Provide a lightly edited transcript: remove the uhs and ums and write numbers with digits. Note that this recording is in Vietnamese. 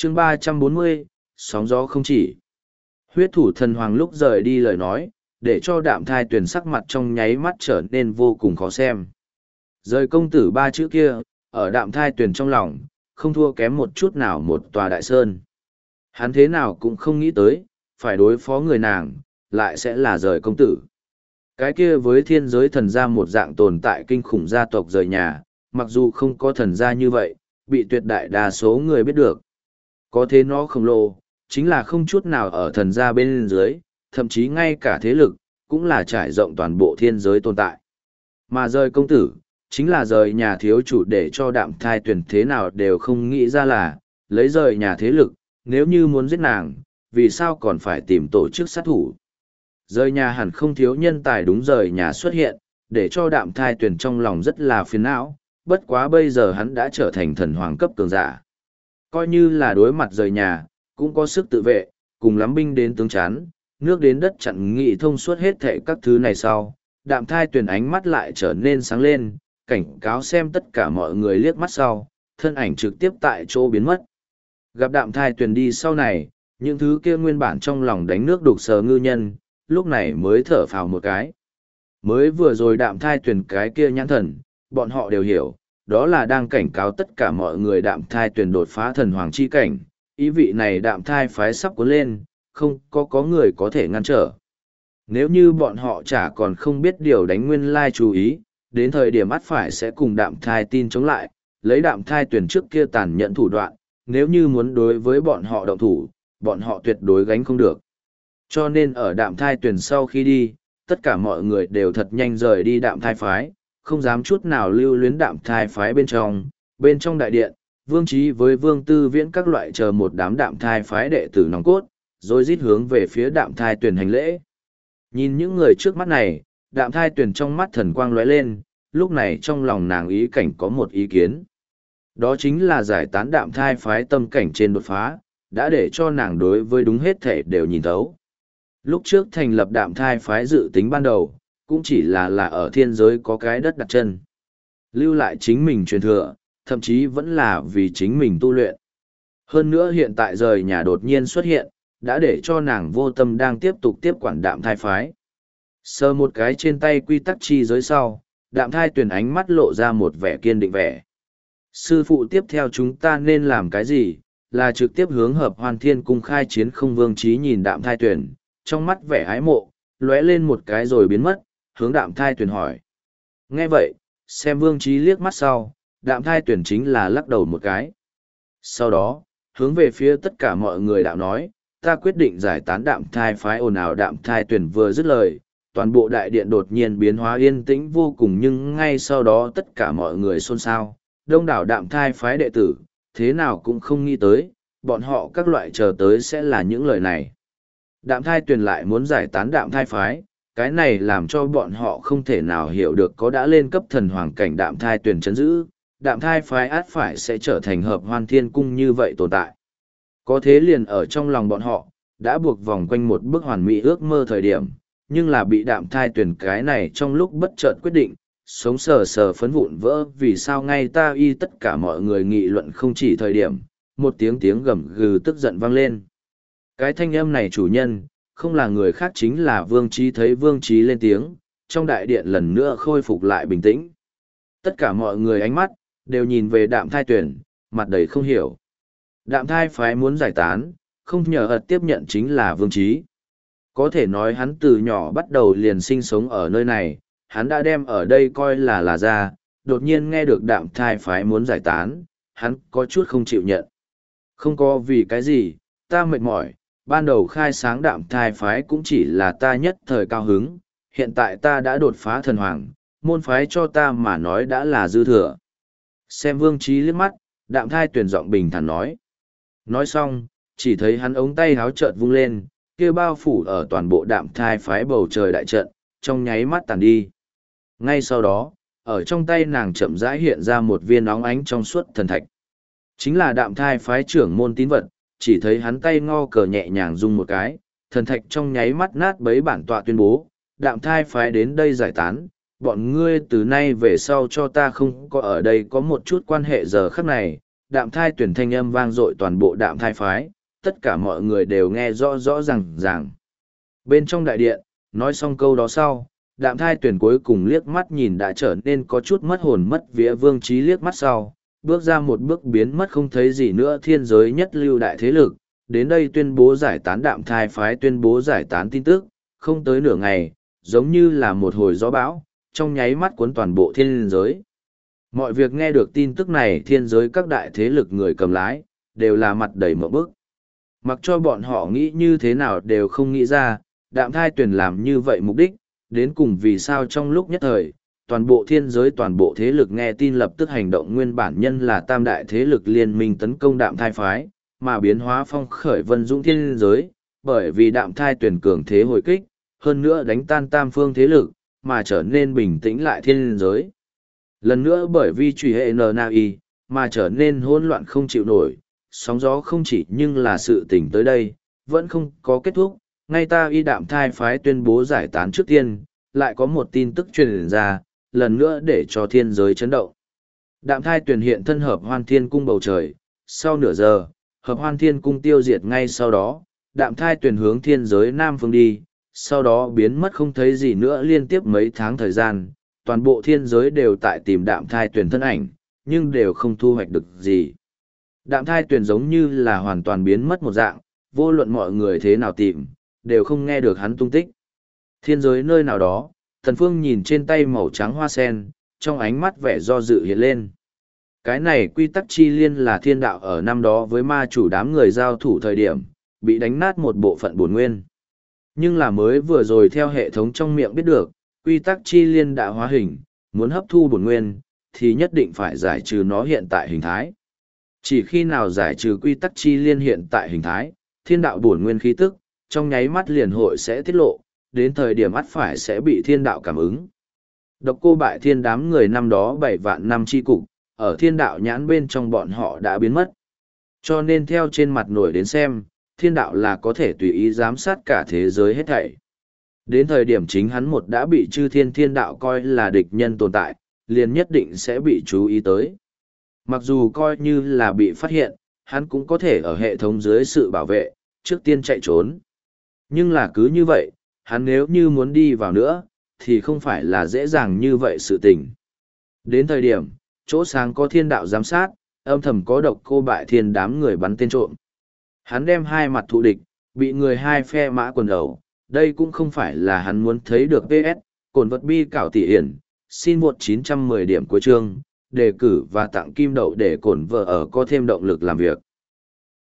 chương 340, sóng gió không chỉ. Huyết thủ thần hoàng lúc rời đi lời nói, để cho Đạm Thai Tuyền sắc mặt trong nháy mắt trở nên vô cùng khó xem. Rời công tử ba chữ kia, ở Đạm Thai Tuyền trong lòng, không thua kém một chút nào một tòa đại sơn. Hắn thế nào cũng không nghĩ tới, phải đối phó người nàng, lại sẽ là rời công tử. Cái kia với thiên giới thần gia một dạng tồn tại kinh khủng gia tộc rời nhà, mặc dù không có thần gia như vậy, bị tuyệt đại đa số người biết được. Có thế nó khổng lồ, chính là không chút nào ở thần gia bên dưới, thậm chí ngay cả thế lực, cũng là trải rộng toàn bộ thiên giới tồn tại. Mà rời công tử, chính là rời nhà thiếu chủ để cho Đạm Thai Tuyền thế nào đều không nghĩ ra là, lấy rời nhà thế lực, nếu như muốn giết nàng, vì sao còn phải tìm tổ chức sát thủ. Rời nhà hẳn không thiếu nhân tài đúng rời nhà xuất hiện, để cho Đạm Thai Tuyền trong lòng rất là phiền não, bất quá bây giờ hắn đã trở thành thần hoàng cấp cường giả. Coi như là đối mặt rời nhà, cũng có sức tự vệ, cùng lắm binh đến tướng chán, nước đến đất chặn nghị thông suốt hết thệ các thứ này sau. Đạm Thai Tuyền ánh mắt lại trở nên sáng lên, cảnh cáo xem tất cả mọi người liếc mắt sau, thân ảnh trực tiếp tại chỗ biến mất. Gặp Đạm Thai Tuyền đi sau này, những thứ kia nguyên bản trong lòng đánh nước đục sờ ngư nhân, lúc này mới thở phào một cái. Mới vừa rồi Đạm Thai Tuyền cái kia nhãn thần, bọn họ đều hiểu, đó là đang cảnh cáo tất cả mọi người Đạm Thai Tuyền đột phá thần hoàng chi cảnh, ý vị này Đạm Thai phái sắp cuốn lên, không có người có thể ngăn trở. Nếu như bọn họ chả còn không biết điều đánh nguyên lai chú ý, đến thời điểm ắt phải sẽ cùng Đạm Thai tin chống lại, lấy Đạm Thai Tuyền trước kia tàn nhẫn thủ đoạn, nếu như muốn đối với bọn họ động thủ, bọn họ tuyệt đối gánh không được. Cho nên ở Đạm Thai Tuyền sau khi đi, tất cả mọi người đều thật nhanh rời đi Đạm Thai phái, không dám chút nào lưu luyến Đạm Thai phái bên trong đại điện, Vương Chí với Vương Tư Viễn các loại chờ một đám Đạm Thai phái đệ tử nòng cốt, rồi rít hướng về phía Đạm Thai Tuyền hành lễ. Nhìn những người trước mắt này, Đạm Thai Tuyền trong mắt thần quang lóe lên, lúc này trong lòng nàng ý cảnh có một ý kiến. Đó chính là giải tán Đạm Thai phái tâm cảnh trên đột phá, đã để cho nàng đối với đúng hết thể đều nhìn thấu. Lúc trước thành lập Đạm Thai phái dự tính ban đầu, cũng chỉ là ở thiên giới có cái đất đặt chân. Lưu lại chính mình truyền thừa, thậm chí vẫn là vì chính mình tu luyện. Hơn nữa hiện tại rời nhà đột nhiên xuất hiện, đã để cho nàng vô tâm đang tiếp tục tiếp quản Đạm Thai phái. Sờ một cái trên tay quy tắc chi giới sau, Đạm Thai Tuyền ánh mắt lộ ra một vẻ kiên định vẻ. Sư phụ tiếp theo chúng ta nên làm cái gì, là trực tiếp hướng Hợp Hoan Thiên Cung khai chiến không. Vương Chí nhìn Đạm Thai Tuyền, trong mắt vẻ ái mộ, lóe lên một cái rồi biến mất, hướng Đạm Thai Tuyền hỏi. Nghe vậy, xem Vương Chí liếc mắt sau, Đạm Thai Tuyền chính là lắc đầu một cái. Sau đó, hướng về phía tất cả mọi người đạo nói, ta quyết định giải tán Đạm Thai phái. Ồn ào. Đạm Thai Tuyền vừa dứt lời, toàn bộ đại điện đột nhiên biến hóa yên tĩnh vô cùng, nhưng ngay sau đó tất cả mọi người xôn xao, đông đảo Đạm Thai phái đệ tử, thế nào cũng không nghĩ tới, bọn họ các loại chờ tới sẽ là những lời này. Đạm Thai Tuyền lại muốn giải tán Đạm Thai phái, cái này làm cho bọn họ không thể nào hiểu được, có đã lên cấp thần hoàng cảnh Đạm Thai Tuyền trấn giữ, Đạm Thai phái át phải sẽ trở thành Hợp Hoan Thiên Cung như vậy tồn tại. Có thế liền ở trong lòng bọn họ, đã buộc vòng quanh một bức hoàn mỹ ước mơ thời điểm, nhưng là bị Đạm Thai Tuyền cái này trong lúc bất chợt quyết định, sống sờ sờ phấn vụn vỡ. Vì sao ngay ta y tất cả mọi người nghị luận không chỉ thời điểm, một tiếng gầm gừ tức giận vang lên. Cái thanh âm này chủ nhân, không là người khác chính là Vương Chí. Thấy Vương Chí lên tiếng, trong đại điện lần nữa khôi phục lại bình tĩnh. Tất cả mọi người ánh mắt, đều nhìn về Đạm Thai Tuyền, mặt đầy không hiểu. Đạm Thai phái muốn giải tán, không nhờ ật tiếp nhận chính là Vương Chí. Có thể nói hắn từ nhỏ bắt đầu liền sinh sống ở nơi này, hắn đã đem ở đây coi là ra, đột nhiên nghe được Đạm Thai phái muốn giải tán, hắn có chút không chịu nhận. Không có vì cái gì, ta mệt mỏi, ban đầu khai sáng Đạm Thai phái cũng chỉ là ta nhất thời cao hứng, hiện tại ta đã đột phá thần hoàng, môn phái cho ta mà nói đã là dư thừa. Xem Vương Chí liếc mắt, Đạm Thai Tuyền giọng bình thản nói. Nói xong, chỉ thấy hắn ống tay háo chợt vung lên, kia bao phủ ở toàn bộ Đạm Thai phái bầu trời đại trận, trong nháy mắt tàn đi. Ngay sau đó, ở trong tay nàng chậm rãi hiện ra một viên óng ánh trong suốt thần thạch. Chính là Đạm Thai phái trưởng môn tín vật, chỉ thấy hắn tay ngo cờ nhẹ nhàng rung một cái, thần thạch trong nháy mắt nát bấy bản tọa tuyên bố, Đạm Thai phái đến đây giải tán, bọn ngươi từ nay về sau cho ta không có ở đây có một chút quan hệ. Giờ khắc này, đạm thai tuyển thanh âm vang dội toàn bộ đạm thai phái, tất cả mọi người đều nghe rõ rõ ràng. Bên trong đại điện, nói xong câu đó sau, đạm thai tuyển cuối cùng liếc mắt nhìn đã trở nên có chút mất hồn mất vía Vương Trí liếc mắt sau, bước ra một bước biến mất không thấy gì nữa thiên giới nhất lưu đại thế lực, đến đây tuyên bố giải tán đạm thai phái tuyên bố giải tán tin tức, không tới nửa ngày, giống như là một hồi gió bão, trong nháy mắt cuốn toàn bộ thiên giới. Mọi việc nghe được tin tức này thiên giới các đại thế lực người cầm lái, đều là mặt đầy mộng bức. Mặc cho bọn họ nghĩ như thế nào đều không nghĩ ra, đạm thai tuyển làm như vậy mục đích, đến cùng vì sao trong lúc nhất thời, toàn bộ thiên giới toàn bộ thế lực nghe tin lập tức hành động nguyên bản nhân là tam đại thế lực liên minh tấn công đạm thai phái, mà biến hóa phong khởi vân dũng thiên giới, bởi vì đạm thai tuyển cường thế hồi kích, hơn nữa đánh tan tam phương thế lực, mà trở nên bình tĩnh lại thiên giới. Lần nữa bởi vì truy hệ NNI, mà trở nên hỗn loạn không chịu nổi, sóng gió không chỉ nhưng là sự tình tới đây, vẫn không có kết thúc, ngay ta y đạm thai phái tuyên bố giải tán trước tiên, lại có một tin tức truyền ra, lần nữa để cho thiên giới chấn động. Đạm thai tuyển hiện thân hợp hoan thiên cung bầu trời, sau nửa giờ, hợp hoan thiên cung tiêu diệt ngay sau đó, đạm thai tuyển hướng thiên giới nam phương đi, sau đó biến mất không thấy gì nữa liên tiếp mấy tháng thời gian, toàn bộ thiên giới đều tại tìm đạm thai tuyển thân ảnh, nhưng đều không thu hoạch được gì. Đạm thai tuyển giống như là hoàn toàn biến mất một dạng, vô luận mọi người thế nào tìm, đều không nghe được hắn tung tích. Thiên giới nơi nào đó, Thần Phương nhìn trên tay màu trắng hoa sen, trong ánh mắt vẻ do dự hiện lên. Cái này quy tắc chi liên là thiên đạo ở năm đó với ma chủ đám người giao thủ thời điểm, bị đánh nát một bộ phận bổn nguyên. Nhưng là mới vừa rồi theo hệ thống trong miệng biết được, quy tắc chi liên đã hóa hình, muốn hấp thu bổn nguyên, thì nhất định phải giải trừ nó hiện tại hình thái. Chỉ khi nào giải trừ quy tắc chi liên hiện tại hình thái, thiên đạo bổn nguyên khí tức, trong nháy mắt liền hội sẽ tiết lộ, đến thời điểm ắt phải sẽ bị thiên đạo cảm ứng. Độc Cô Bại Thiên đám người năm đó 7 vạn năm chi cục, ở thiên đạo nhãn bên trong bọn họ đã biến mất. Cho nên theo trên mặt nổi đến xem, thiên đạo là có thể tùy ý giám sát cả thế giới hết thảy. Đến thời điểm chính hắn một đã bị chư thiên đạo coi là địch nhân tồn tại, liền nhất định sẽ bị chú ý tới. Mặc dù coi như là bị phát hiện, hắn cũng có thể ở hệ thống dưới sự bảo vệ, trước tiên chạy trốn. Nhưng là cứ như vậy, hắn nếu như muốn đi vào nữa, thì không phải là dễ dàng như vậy sự tình. Đến thời điểm, chỗ sáng có thiên đạo giám sát, âm thầm có Độc Cô Bại Thiên đám người bắn tên trộm. Hắn đem hai mặt thù địch, bị người hai phe mã quần đầu, đây cũng không phải là hắn muốn thấy được PS, cổn vật bi cảo tỷ hiển, xin 1910 điểm cuối chương, đề cử và tặng kim đậu để cổn vợ ở có thêm động lực làm việc.